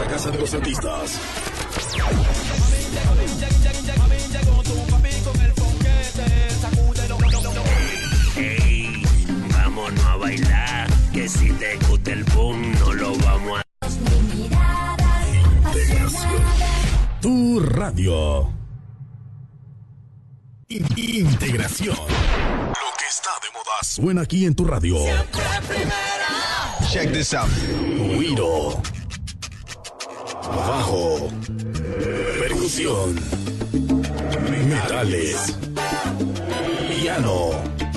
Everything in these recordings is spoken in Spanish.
la casa de los artistas. Hey, vámonos a bailar, que si te gusta el boom, no lo vamos a... Integración. Tu radio. Integración. Lo que está de moda suena aquí en tu radio. Check this out. Guiro. Bajo. Percusión. Metales. Piano.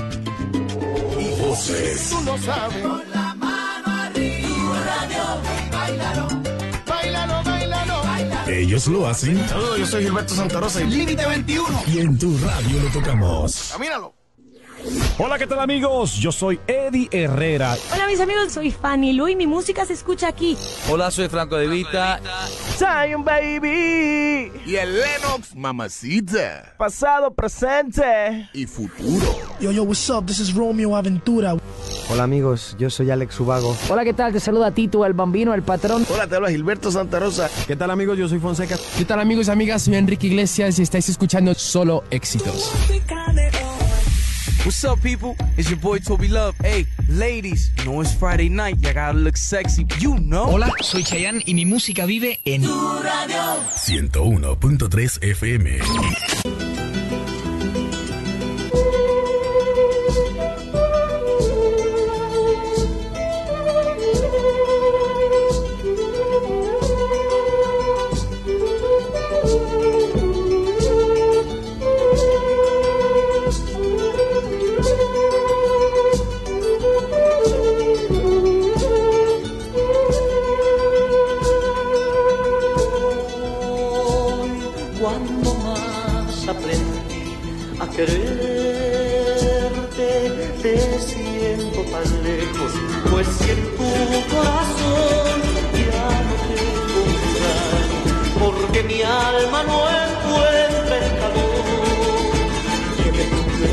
Y voces. Tú lo sabes. Con la mano arriba. Tu radio. Báilalo. Báilalo, báilalo. Ellos lo hacen. Saludos, yo soy Gilberto Santa Rosa y Límite 21. Y en tu radio lo tocamos. Camínalo. Hola, ¿qué tal, amigos? Yo soy Eddie Herrera. Hola, mis amigos, soy Fanny Lu y mi música se escucha aquí. Hola, soy Franco De Vita. Zion Baby. Y el Lennox, mamacita. Pasado, presente y futuro. Yo, what's up? This is Romeo Aventura. Hola, amigos, yo soy Alex Ubago. Hola, ¿qué tal? Te saluda Tito, el Bambino, el patrón. Hola, te habla Gilberto Santa Rosa. ¿Qué tal, amigos? Yo soy Fonseca. ¿Qué tal, amigos y amigas? Soy Enrique Iglesias y estáis escuchando Solo Éxitos. What's up, people? It's your boy Toby Love. Hey, ladies, you know it's Friday night. You gotta look sexy, you know. Hola, soy Chayanne y mi música vive en tu radio. 101.3 FM. Quererte, te siento tan lejos, pues si en tu corazón ya no tengo lugar, porque mi alma no encuentra el calor que me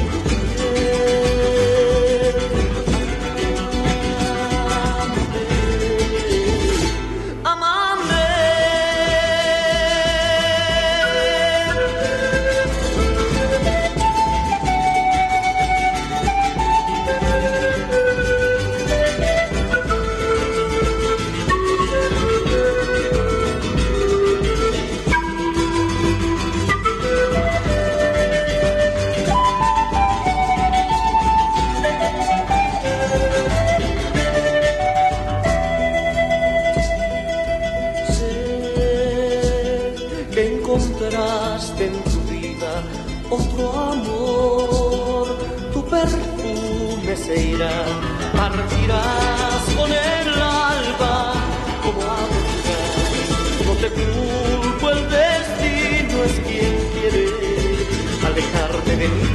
encontraste en tu vida otro amor, tu perfume se irá, partirás con el alba como aventuras. No te culpo, el destino es quien quiere alejarte de mí.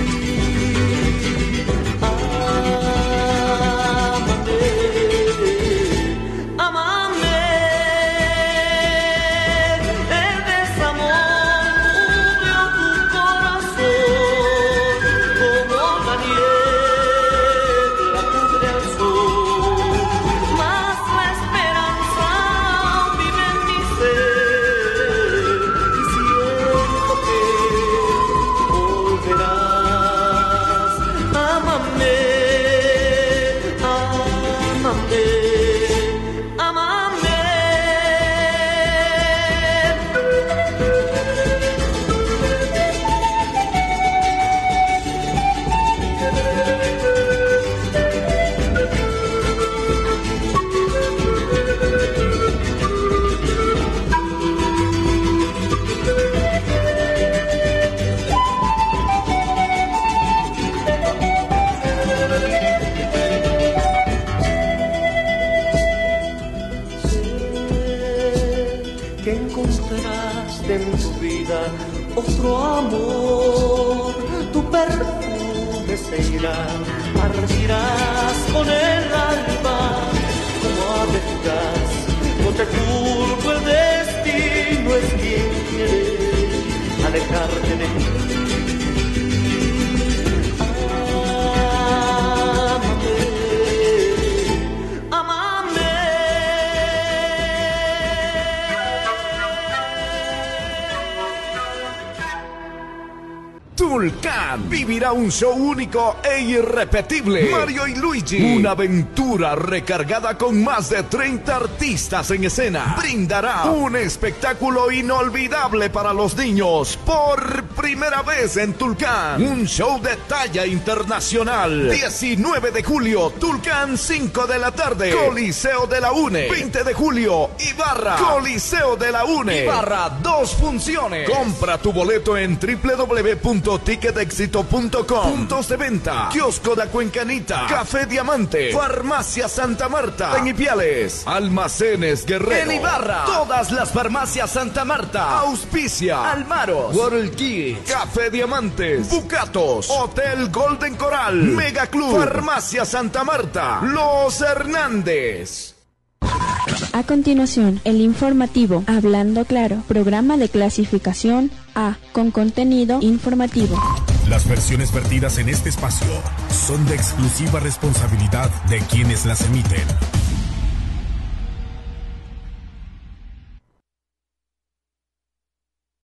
Otro amor, tu perfume se irá, partirás con el alba como aventuras. No te culpo, el destino es quien quiere alejarte de mí. Tulcán vivirá un show único e irrepetible. Mario y Luigi, una aventura recargada con más de 30 artistas en escena, brindará un espectáculo inolvidable para los niños por primera vez en Tulcán. Un show de talla internacional. 19 de julio, Tulcán, 5 de la tarde, Coliseo de la UNE. 20 de julio, Ibarra, Coliseo de la UNE. Ibarra, 2 funciones. Compra tu boleto en www.ticketexito.com. Puntos de venta: Kiosco da Cuencanita, Café Diamante, Farmacia Santa Marta, en Ipiales, Almacenes Guerrero, en Ibarra, todas las farmacias Santa Marta, Auspicia, Almaros, World Kids, Café Diamantes, Bucatos, Hotel Golden Coral, Mega Club, Farmacia Santa Marta, Los Hernández. A continuación, el informativo Hablando Claro, programa de clasificación A, con contenido informativo. Las versiones vertidas en este espacio son de exclusiva responsabilidad de quienes las emiten